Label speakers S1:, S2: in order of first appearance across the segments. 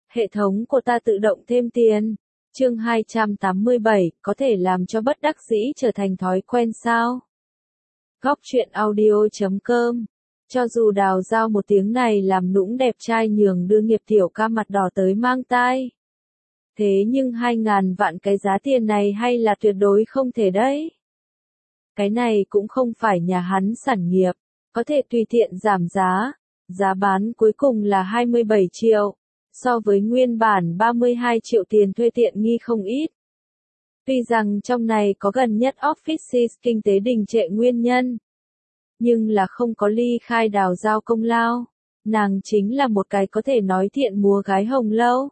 S1: Hệ thống của ta tự động thêm tiền. Chương 287, có thể làm cho bất đắc dĩ trở thành thói quen sao? Góc truyện audio.com. Cho dù Đào Giao một tiếng này làm nũng đẹp trai nhường đưa nghiệp tiểu ca mặt đỏ tới mang tai. Thế nhưng 2.000 vạn cái giá tiền này hay là tuyệt đối không thể đấy. Cái này cũng không phải nhà hắn sản nghiệp, có thể tùy tiện giảm giá. Giá bán cuối cùng là 27 triệu, so với nguyên bản 32 triệu tiền thuê tiện nghi không ít. Tuy rằng trong này có gần nhất Offices kinh tế đình trệ nguyên nhân, nhưng là không có ly khai Đào Giao công lao. Nàng chính là một cái có thể nói thiện múa gái hồng lâu.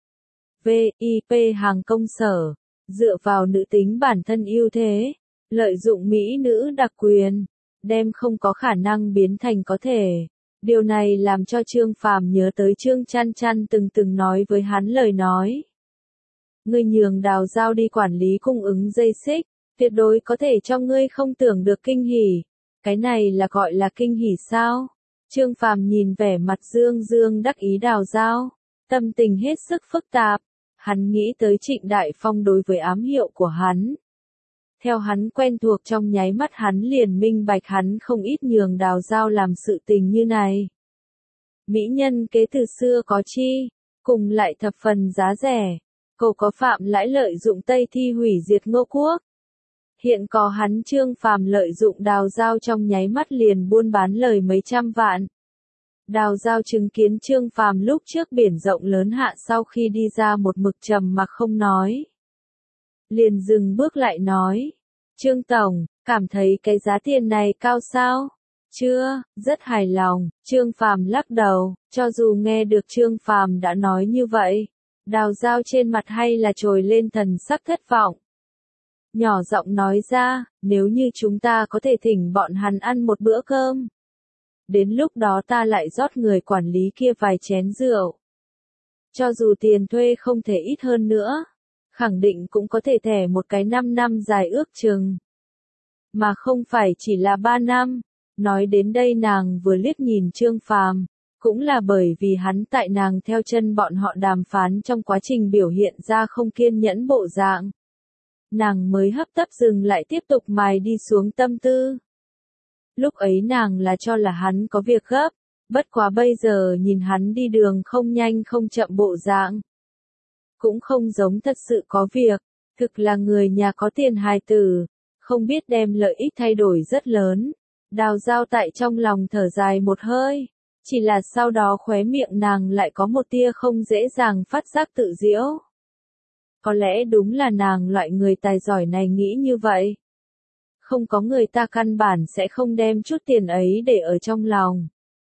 S1: VIP hàng công sở, dựa vào nữ tính bản thân ưu thế, lợi dụng mỹ nữ đặc quyền, đem không có khả năng biến thành có thể. Điều này làm cho Trương Phàm nhớ tới Trương Chăn Chăn từng nói với hắn lời nói. Ngươi nhường Đào Giao đi quản lý cung ứng dây xích, tuyệt đối có thể cho ngươi không tưởng được kinh hỉ. Cái này là gọi là kinh hỉ sao? Trương Phàm nhìn vẻ mặt dương đắc ý Đào Giao, tâm tình hết sức phức tạp. Hắn nghĩ tới Trịnh Đại Phong đối với ám hiệu của hắn. Theo hắn quen thuộc trong nháy mắt hắn liền minh bạch hắn không ít nhường Đào Giao làm sự tình như này. Mỹ nhân kế từ xưa có chi, cùng lại thập phần giá rẻ, cậu có phạm lãi lợi dụng Tây Thi hủy diệt Ngô Quốc. Hiện có hắn Trương Phàm lợi dụng Đào Giao trong nháy mắt liền buôn bán lời mấy trăm vạn. Đào Giao chứng kiến Trương Phàm lúc trước biển rộng lớn hạ sau khi đi ra một mực trầm mặc không nói. Liền dừng bước lại nói, Trương Tổng, cảm thấy cái giá tiền này cao sao? Chưa, rất hài lòng. Trương Phàm lắc đầu, cho dù nghe được Trương Phàm đã nói như vậy, Đào Giao trên mặt hay là trồi lên thần sắc thất vọng. Nhỏ giọng nói ra, nếu như chúng ta có thể thỉnh bọn hắn ăn một bữa cơm. Đến lúc đó ta lại rót người quản lý kia vài chén rượu. Cho dù tiền thuê không thể ít hơn nữa, khẳng định cũng có thể thẻ một cái 5 năm dài ước chừng. Mà không phải chỉ là 3 năm. Nói đến đây nàng vừa liếc nhìn Trương Phàm, cũng là bởi vì hắn tại nàng theo chân bọn họ đàm phán trong quá trình biểu hiện ra không kiên nhẫn bộ dạng. Nàng mới hấp tấp dừng lại tiếp tục mài đi xuống tâm tư. Lúc ấy nàng là cho là hắn có việc gấp, bất quá bây giờ nhìn hắn đi đường không nhanh không chậm bộ dạng. Cũng không giống thật sự có việc, thực là người nhà có tiền hài tử, không biết đem lợi ích thay đổi rất lớn. Đào Giao tại trong lòng thở dài một hơi, chỉ là sau đó khóe miệng nàng lại có một tia không dễ dàng phát giác tự giễu. Có lẽ đúng là nàng loại người tài giỏi này nghĩ như vậy. Không có người ta căn bản sẽ không đem chút tiền ấy để ở trong lòng.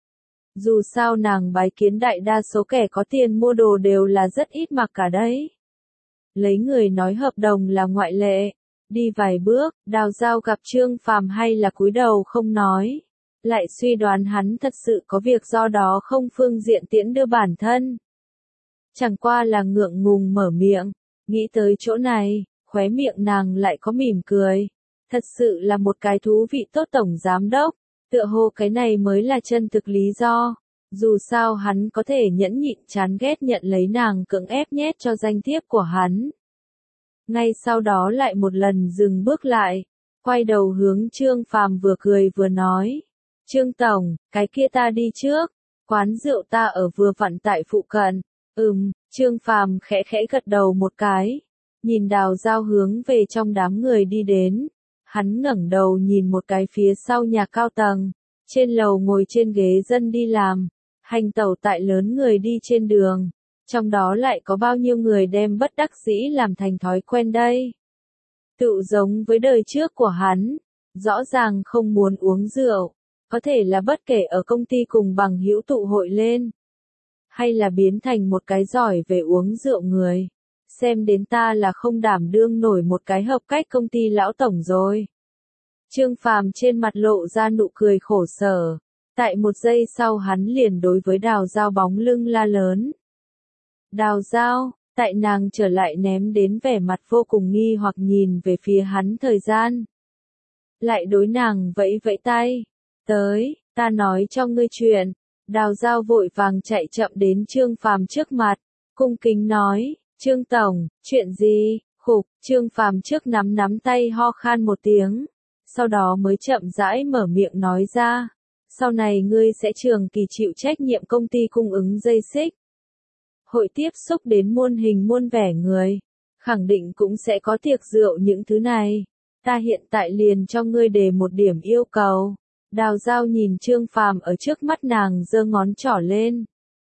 S1: Dù sao nàng bái kiến đại đa số kẻ có tiền mua đồ đều là rất ít mặc cả đấy. Lấy người nói hợp đồng là ngoại lệ. Đi vài bước, Đào Giao gặp Trương Phàm hay là cúi đầu không nói. Lại suy đoán hắn thật sự có việc do đó không phương diện tiễn đưa bản thân. Chẳng qua là ngượng ngùng mở miệng, nghĩ tới chỗ này, khóe miệng nàng lại có mỉm cười. Thật sự là một cái thú vị tốt tổng giám đốc, tựa hồ cái này mới là chân thực lý do. Dù sao hắn có thể nhẫn nhịn chán ghét nhận lấy nàng cưỡng ép nhét cho danh thiếp của hắn. Ngay sau đó lại một lần dừng bước lại, quay đầu hướng Trương Phàm vừa cười vừa nói. Trương Tổng, cái kia ta đi trước, quán rượu ta ở vừa vặn tại phụ cận. Trương Phàm khẽ gật đầu một cái, nhìn Đào Giao hướng về trong đám người đi đến. Hắn ngẩng đầu nhìn một cái phía sau nhà cao tầng, trên lầu ngồi trên ghế dân đi làm, hành tẩu tại lớn người đi trên đường. Trong đó lại có bao nhiêu người đem bất đắc dĩ làm thành thói quen đây. Tự giống với đời trước của hắn, rõ ràng không muốn uống rượu, có thể là bất kể ở công ty cùng bằng hữu tụ hội lên, hay là biến thành một cái giỏi về uống rượu người. Xem đến ta là không đảm đương nổi một cái hợp cách công ty lão tổng rồi. Trương Phàm trên mặt lộ ra nụ cười khổ sở, tại một giây sau hắn liền đối với Đào Giao bóng lưng la lớn. Đào Giao, tại nàng trở lại ném đến vẻ mặt vô cùng nghi hoặc nhìn về phía hắn thời gian. Lại đối nàng vẫy tay, tới, ta nói cho ngươi chuyện. Đào Giao vội vàng chạy chậm đến Trương Phàm trước mặt, cung kính nói, Trương Tổng, chuyện gì, khục, Trương Phàm trước nắm tay ho khan một tiếng, sau đó mới chậm rãi mở miệng nói ra, sau này ngươi sẽ trường kỳ chịu trách nhiệm công ty cung ứng dây xích. Hội tiếp xúc đến muôn hình muôn vẻ người, khẳng định cũng sẽ có tiệc rượu những thứ này. Ta hiện tại liền cho ngươi đề một điểm yêu cầu. Đào Giao nhìn Trương Phàm ở trước mắt nàng giơ ngón trỏ lên.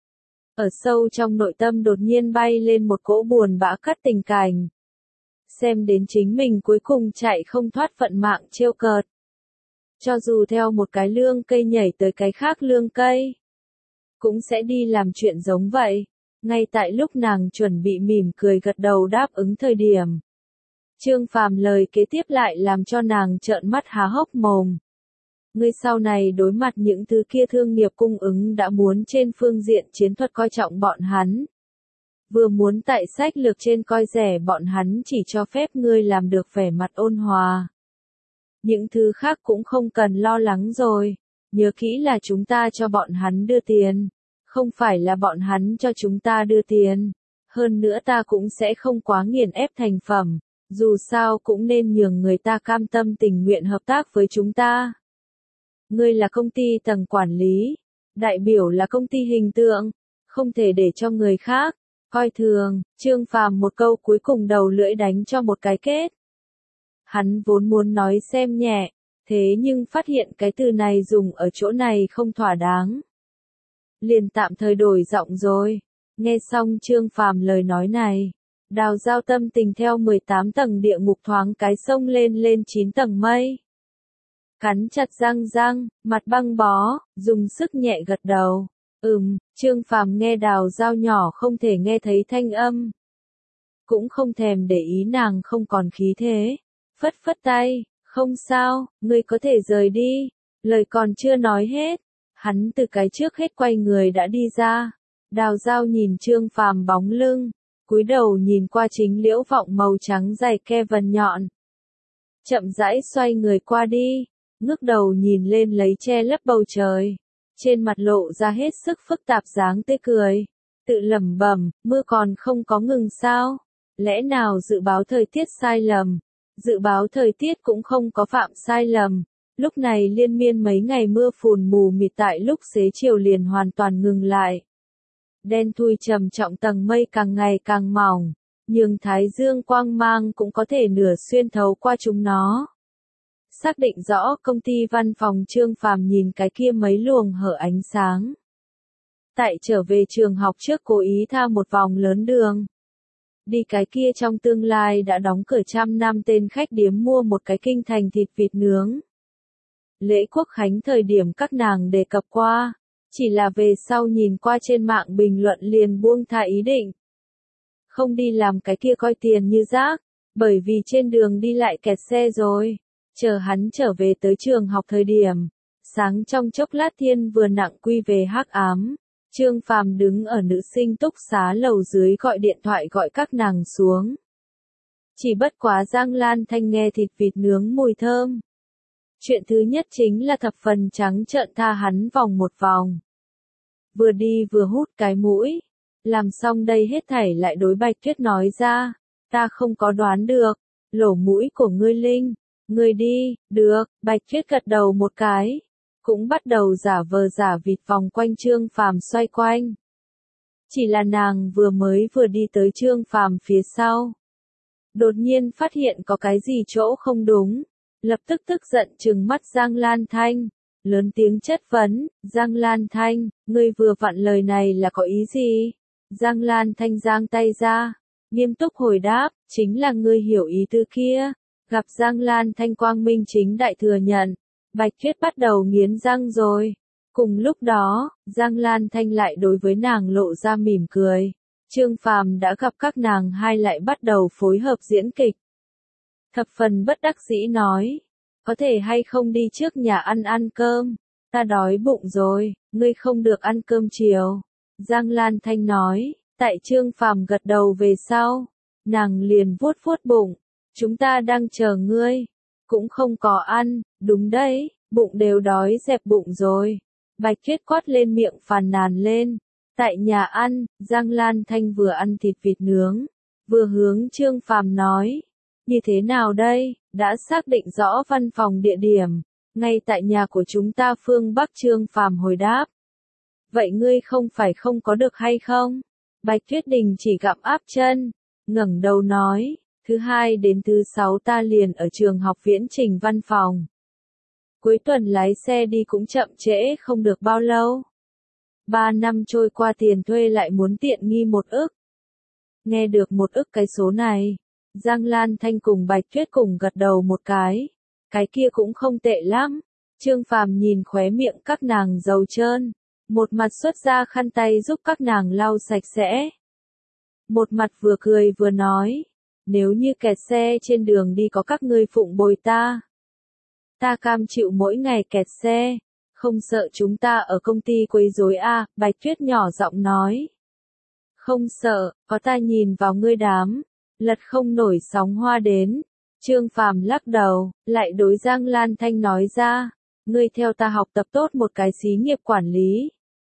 S1: Ở sâu trong nội tâm đột nhiên bay lên một cỗ buồn bã cắt tình cảnh. Xem đến chính mình cuối cùng chạy không thoát vận mạng trêu cợt. Cho dù theo một cái lương cây nhảy tới cái khác lương cây, cũng sẽ đi làm chuyện giống vậy. Ngay tại lúc nàng chuẩn bị mỉm cười gật đầu đáp ứng thời điểm. Trương Phàm lời kế tiếp lại làm cho nàng trợn mắt há hốc mồm. Ngươi sau này đối mặt những thứ kia thương nghiệp cung ứng đã muốn trên phương diện chiến thuật coi trọng bọn hắn. Vừa muốn tại sách lược trên coi rẻ bọn hắn chỉ cho phép ngươi làm được vẻ mặt ôn hòa. Những thứ khác cũng không cần lo lắng rồi. Nhớ kỹ là chúng ta cho bọn hắn đưa tiền. Không phải là bọn hắn cho chúng ta đưa tiền. Hơn nữa ta cũng sẽ không quá nghiền ép thành phẩm. Dù sao cũng nên nhường người ta cam tâm tình nguyện hợp tác với chúng ta. Ngươi là công ty tầng quản lý. Đại biểu là công ty hình tượng. Không thể để cho người khác coi thường. Trương Phàm một câu cuối cùng đầu lưỡi đánh cho một cái kết. Hắn vốn muốn nói xem nhẹ. Thế nhưng phát hiện cái từ này dùng ở chỗ này không thỏa đáng. Liền tạm thời đổi giọng rồi. Nghe xong Trương Phàm lời nói này, Đào Giao tâm tình theo 18 tầng địa ngục thoáng cái sông lên 9 tầng mây. Cắn chặt răng, mặt băng bó, dùng sức nhẹ gật đầu. Trương Phàm nghe Đào Giao nhỏ không thể nghe thấy thanh âm. Cũng không thèm để ý nàng không còn khí thế. Phất tay, không sao, ngươi có thể rời đi. Lời còn chưa nói hết. Hắn từ cái trước hết quay người đã đi ra. Đào Giao nhìn Trương Phàm bóng lưng, cúi đầu nhìn qua chính liễu vọng màu trắng dày ke vần nhọn. Chậm rãi xoay người qua đi, ngước đầu nhìn lên lấy che lấp bầu trời. Trên mặt lộ ra hết sức phức tạp dáng tươi cười. Tự lẩm bẩm, mưa còn không có ngừng sao? Lẽ nào dự báo thời tiết sai lầm? Dự báo thời tiết cũng không có phạm sai lầm. Lúc này liên miên mấy ngày mưa phùn mù mịt tại lúc xế chiều liền hoàn toàn ngừng lại. Đen thui trầm trọng tầng mây càng ngày càng mỏng, nhưng thái dương quang mang cũng có thể nửa xuyên thấu qua chúng nó. Xác định rõ công ty văn phòng Trương Phàm nhìn cái kia mấy luồng hở ánh sáng. Tại trở về trường học trước cố ý tha một vòng lớn đường. Đi cái kia trong tương lai đã đóng cửa trăm năm tên khách điếm mua một cái kinh thành thịt vịt nướng. Lễ Quốc Khánh thời điểm các nàng đề cập qua, chỉ là về sau nhìn qua trên mạng bình luận liền buông tha ý định. Không đi làm cái kia coi tiền như rác, bởi vì trên đường đi lại kẹt xe rồi. Chờ hắn trở về tới trường học thời điểm, sáng trong chốc lát thiên vừa nặng quy về hắc ám. Trương Phàm đứng ở nữ sinh túc xá lầu dưới gọi điện thoại gọi các nàng xuống. Chỉ bất quá Giang Lan Thanh nghe thịt vịt nướng mùi thơm. Chuyện thứ nhất chính là thập phần trắng trợn tha hắn vòng một vòng. Vừa đi vừa hút cái mũi. Làm xong đây hết thảy lại đối Bạch Tuyết nói ra. Ta không có đoán được. Lỗ mũi của ngươi Linh. Ngươi đi, được, Bạch Tuyết gật đầu một cái. Cũng bắt đầu giả vờ giả vịt vòng quanh Trương Phàm xoay quanh. Chỉ là nàng vừa đi tới Trương Phàm phía sau. Đột nhiên phát hiện có cái gì chỗ không đúng. Lập tức tức giận trừng mắt Giang Lan Thanh. Lớn tiếng chất vấn, Giang Lan Thanh, ngươi vừa vặn lời này là có ý gì? Giang Lan Thanh giang tay ra. Nghiêm túc hồi đáp, chính là ngươi hiểu ý tư kia. Gặp Giang Lan Thanh quang minh chính đại thừa nhận. Bạch Tuyết bắt đầu nghiến răng rồi. Cùng lúc đó, Giang Lan Thanh lại đối với nàng lộ ra mỉm cười. Trương Phàm đã gặp các nàng hai lại bắt đầu phối hợp diễn kịch. Thập phần bất đắc dĩ nói. Có thể hay không đi trước nhà ăn cơm. Ta đói bụng rồi, ngươi không được ăn cơm chiều. Giang Lan Thanh nói. Tại Trương Phàm gật đầu về sau. Nàng liền vuốt bụng. Chúng ta đang chờ ngươi. Cũng không có ăn, đúng đấy, bụng đều đói dẹp bụng rồi. Bạch Tuyết quát lên miệng phàn nàn lên. Tại nhà ăn, Giang Lan Thanh vừa ăn thịt vịt nướng, vừa hướng Trương Phàm nói. Như thế nào đây, đã xác định rõ văn phòng địa điểm, ngay tại nhà của chúng ta phương Bắc. Trương Phàm hồi đáp. Vậy ngươi không phải không có được hay không? Bạch Tuyết Đình chỉ gặm áp chân, ngẩng đầu nói, thứ hai đến thứ sáu ta liền ở trường học viễn trình văn phòng. Cuối tuần lái xe đi cũng chậm trễ không được bao lâu. 3 năm trôi qua tiền thuê lại muốn tiện nghi 1 ức. Nghe được 1 ức cái số này, Giang Lan Thanh cùng Bạch Tuyết cùng gật đầu một cái kia cũng không tệ lắm. Trương Phàm nhìn khóe miệng các nàng dầu trơn, một mặt xuất ra khăn tay giúp các nàng lau sạch sẽ. Một mặt vừa cười vừa nói, nếu như kẹt xe trên đường đi có các ngươi phụng bồi ta. Ta cam chịu mỗi ngày kẹt xe, không sợ chúng ta ở công ty quấy rối à, Bạch Tuyết nhỏ giọng nói. Không sợ, có ta nhìn vào ngươi đám, lật không nổi sóng hoa đến. Trương Phàm lắc đầu, lại đối Giang Lan Thanh nói ra, ngươi theo ta học tập tốt một cái xí nghiệp quản lý.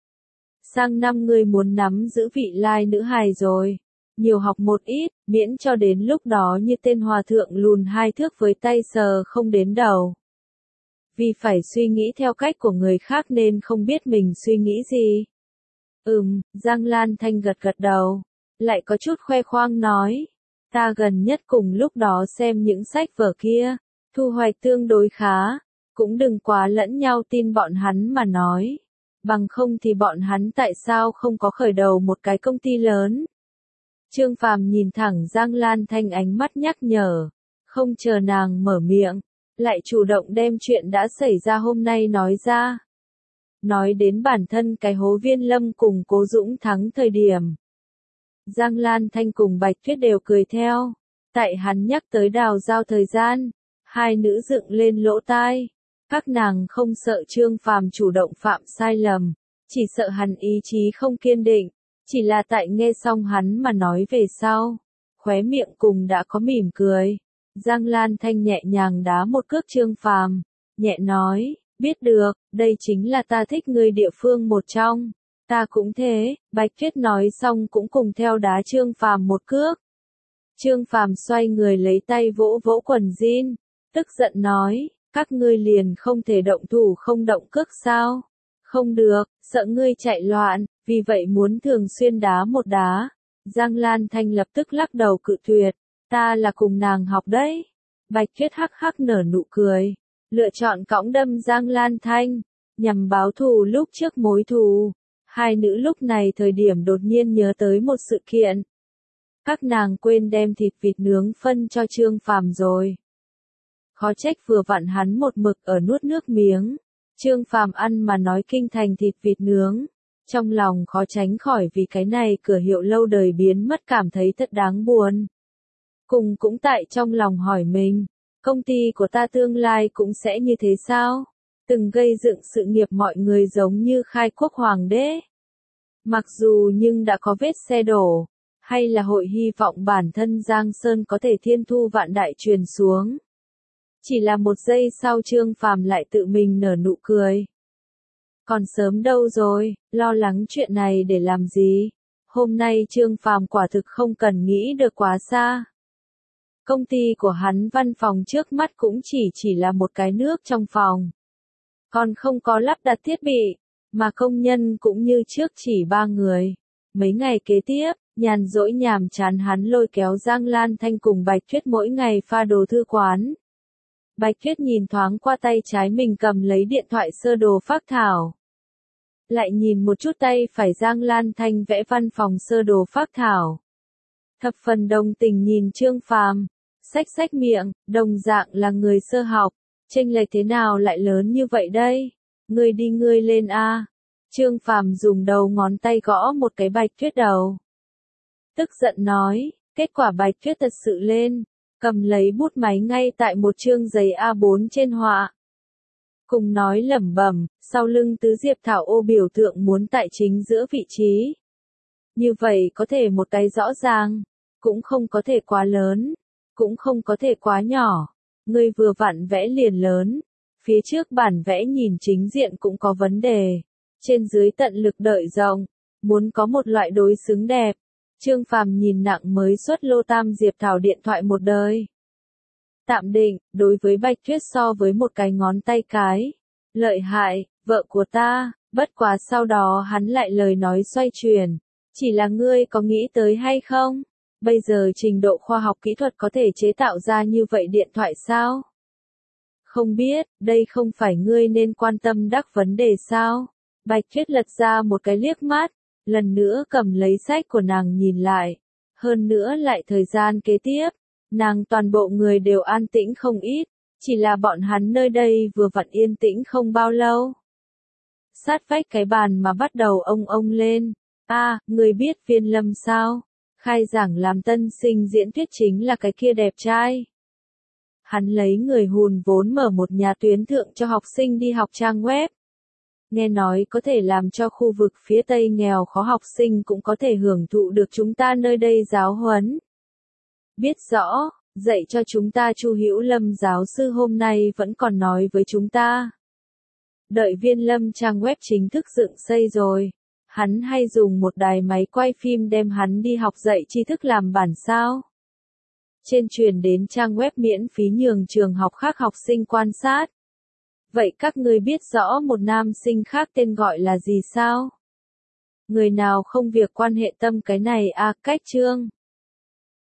S1: Sang năm ngươi muốn nắm giữ vị lai nữ hài rồi, nhiều học một ít, miễn cho đến lúc đó như tên hòa thượng lùn 2 thước với tay sờ không đến đầu. Vì phải suy nghĩ theo cách của người khác nên không biết mình suy nghĩ gì. Giang Lan Thanh gật gật đầu, lại có chút khoe khoang nói. Ta gần nhất cùng lúc đó xem những sách vở kia, thu hoạch tương đối khá, cũng đừng quá lẫn nhau tin bọn hắn mà nói. Bằng không thì bọn hắn tại sao không có khởi đầu một cái công ty lớn. Trương Phàm nhìn thẳng Giang Lan Thanh ánh mắt nhắc nhở, không chờ nàng mở miệng, lại chủ động đem chuyện đã xảy ra hôm nay nói ra. Nói đến bản thân cái hố Viên Lâm cùng Cố Dũng Thắng thời điểm. Giang Lan Thanh cùng Bạch Tuyết đều cười theo. Tại hắn nhắc tới Đào Giao thời gian, hai nữ dựng lên lỗ tai. Các nàng không sợ Trương Phàm chủ động phạm sai lầm, chỉ sợ hắn ý chí không kiên định, chỉ là tại nghe xong hắn mà nói về sau, khóe miệng cùng đã có mỉm cười. Giang Lan Thanh nhẹ nhàng đá một cước Trương Phàm, nhẹ nói, biết được, đây chính là ta thích ngươi địa phương một trong. Ta cũng thế, Bạch Tuyết nói xong cũng cùng theo đá Trương Phàm một cước. Trương Phàm xoay người lấy tay vỗ vỗ quần jean, tức giận nói, các ngươi liền không thể động thủ không động cước sao? Không được, sợ ngươi chạy loạn, vì vậy muốn thường xuyên đá một đá. Giang Lan Thanh lập tức lắc đầu cự tuyệt, ta là cùng nàng học đấy. Bạch Tuyết hắc hắc nở nụ cười, lựa chọn cõng đâm Giang Lan Thanh, nhằm báo thù lúc trước mối thù. Hai nữ lúc này thời điểm đột nhiên nhớ tới một sự kiện. Các nàng quên đem thịt vịt nướng phân cho Trương Phàm rồi. Khó trách vừa vặn hắn một mực ở nuốt nước miếng. Trương Phàm ăn mà nói kinh thành thịt vịt nướng. Trong lòng khó tránh khỏi vì cái này cửa hiệu lâu đời biến mất cảm thấy thật đáng buồn. Cùng cũng tại trong lòng hỏi mình, công ty của ta tương lai cũng sẽ như thế sao? Từng gây dựng sự nghiệp mọi người giống như khai quốc hoàng đế. Mặc dù nhưng đã có vết xe đổ, hay là hội hy vọng bản thân Giang Sơn có thể thiên thu vạn đại truyền xuống. Chỉ là một giây sau Trương Phàm lại tự mình nở nụ cười. Còn sớm đâu rồi, lo lắng chuyện này để làm gì? Hôm nay Trương Phàm quả thực không cần nghĩ được quá xa. Công ty của hắn văn phòng trước mắt cũng chỉ là một cái nước trong phòng. Còn không có lắp đặt thiết bị, mà công nhân cũng như trước chỉ 3 người. Mấy ngày kế tiếp, nhàn rỗi nhàm chán hắn lôi kéo Giang Lan Thanh cùng Bạch Tuyết mỗi ngày pha đồ thư quán. Bạch Tuyết nhìn thoáng qua tay trái mình cầm lấy điện thoại sơ đồ phác thảo. Lại nhìn một chút tay phải Giang Lan Thanh vẽ văn phòng sơ đồ phác thảo. Thập phần đồng tình nhìn Trương Phàm, xách miệng, đồng dạng là người sơ học, chênh lệch thế nào lại lớn như vậy đây? Ngươi đi ngươi lên a. Trương Phàm dùng đầu ngón tay gõ một cái Bạch Tuyết đầu. Tức giận nói, kết quả Bạch Tuyết thật sự lên, cầm lấy bút máy ngay tại một chương giấy A4 trên họa. Cùng nói lẩm bẩm, sau lưng tứ diệp thảo ô biểu tượng muốn tại chính giữa vị trí. Như vậy có thể một cái rõ ràng, cũng không có thể quá lớn, cũng không có thể quá nhỏ. Ngươi vừa vặn vẽ liền lớn, phía trước bản vẽ nhìn chính diện cũng có vấn đề, trên dưới tận lực đợi rộng, muốn có một loại đối xứng đẹp. Trương Phàm nhìn nặng mới xuất lô Tam Diệp Thảo điện thoại một đời. Tạm định, đối với Bạch Tuyết so với một cái ngón tay cái. Lợi hại, vợ của ta, bất quá sau đó hắn lại lời nói xoay chuyển. Chỉ là ngươi có nghĩ tới hay không? Bây giờ trình độ khoa học kỹ thuật có thể chế tạo ra như vậy điện thoại sao? Không biết, đây không phải ngươi nên quan tâm đắc vấn đề sao? Bạch Tuyết lật ra một cái liếc mắt, lần nữa cầm lấy sách của nàng nhìn lại. Hơn nữa lại thời gian kế tiếp, nàng toàn bộ người đều an tĩnh không ít, chỉ là bọn hắn nơi đây vừa vặn yên tĩnh không bao lâu. Sát vách cái bàn mà bắt đầu ông lên. Người biết Viên Lâm sao? Khai giảng làm tân sinh diễn thuyết chính là cái kia đẹp trai. Hắn lấy người hùn vốn mở một nhà tuyến thượng cho học sinh đi học trang web. Nghe nói có thể làm cho khu vực phía Tây nghèo khó học sinh cũng có thể hưởng thụ được chúng ta nơi đây giáo huấn. Biết rõ, dạy cho chúng ta Chu Hữu Lâm giáo sư hôm nay vẫn còn nói với chúng ta. Đợi Viên Lâm trang web chính thức dựng xây rồi, hắn hay dùng một đài máy quay phim đem hắn đi học dạy tri thức làm bản sao. Trên truyền đến trang web miễn phí nhường trường học khác học sinh quan sát. Vậy các ngươi biết rõ một nam sinh khác tên gọi là gì sao? Người nào không việc quan hệ tâm cái này cách chương.